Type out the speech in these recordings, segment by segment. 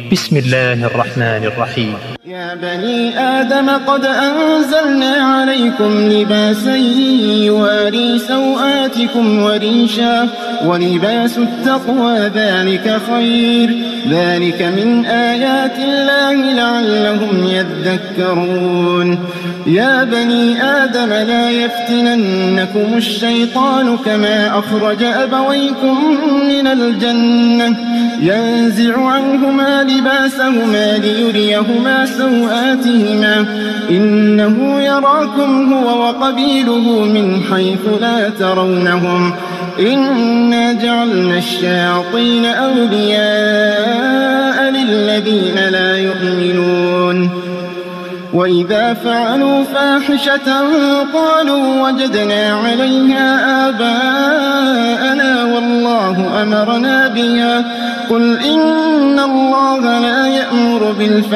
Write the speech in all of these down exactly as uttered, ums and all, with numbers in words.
بسم الله الرحمن الرحيم. يا بني آدم قد أنزلنا عليكم لباسا يواري سوآتكم وريشا ولباس التقوى ذلك خير ذلك من آيات الله لعلهم يذكرون. يا بني آدم لا يفتننكم الشيطان كما أخرج أبويكم من الجنة ينزع عنهما لباسهما ليريهما سوآتهما إنه يراكم هو وقبيله من حيث لا ترونهم إنا جعلنا الشياطين أولياء للذين لا يؤمنون. وإذا فعلوا فاحشة قالوا وجدنا عليها آباءنا والله أمرنا بها قل إن الله لا يأمر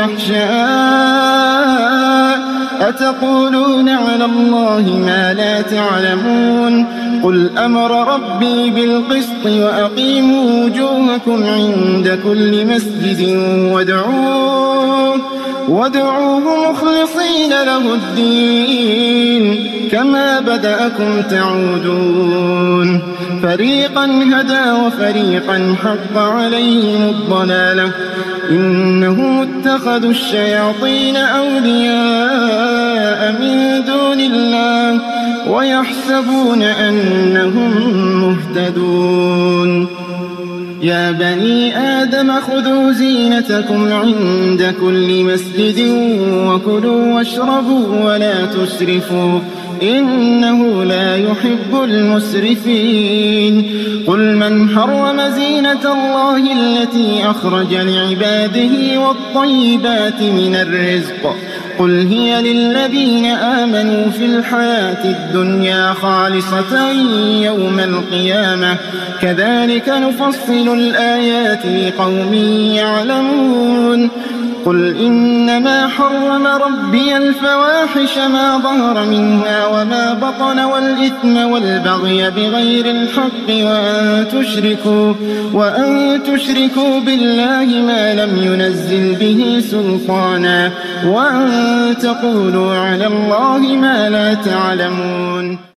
بالفحشاء أتقولون على الله ما لا تعلمون. قل أمر ربي بالقسط وأقيموا وجوهكم عند كل مسجد وادعوه وادعوه مخلصين له الدين كما بدأكم تعودون. فريقا هدى وفريقا حق عليهم الضلالة إنهم اتخذوا الشياطين أولياء من دون الله ويحسبون أنهم مهتدون. يا بني آدم خذوا زينتكم عند كل مسجد وكلوا واشربوا ولا تسرفوا إنه لا يحب المسرفين. قل من حرم زينة الله التي أخرج لعباده والطيبات من الرزق قل هي للذين آمنوا في الحياة الدنيا خالصة يوم القيامة كذلك نفصل الآيات لقوم يعلمون. قل إنما حرم ربي الفواحش ما ظهر منها وما بطن والإثم والبغي بغير الحق وأن تشركوا, وأن تشركوا بالله ما لم ينزل به سلطانا وأن تقولوا على الله ما لا تعلمون.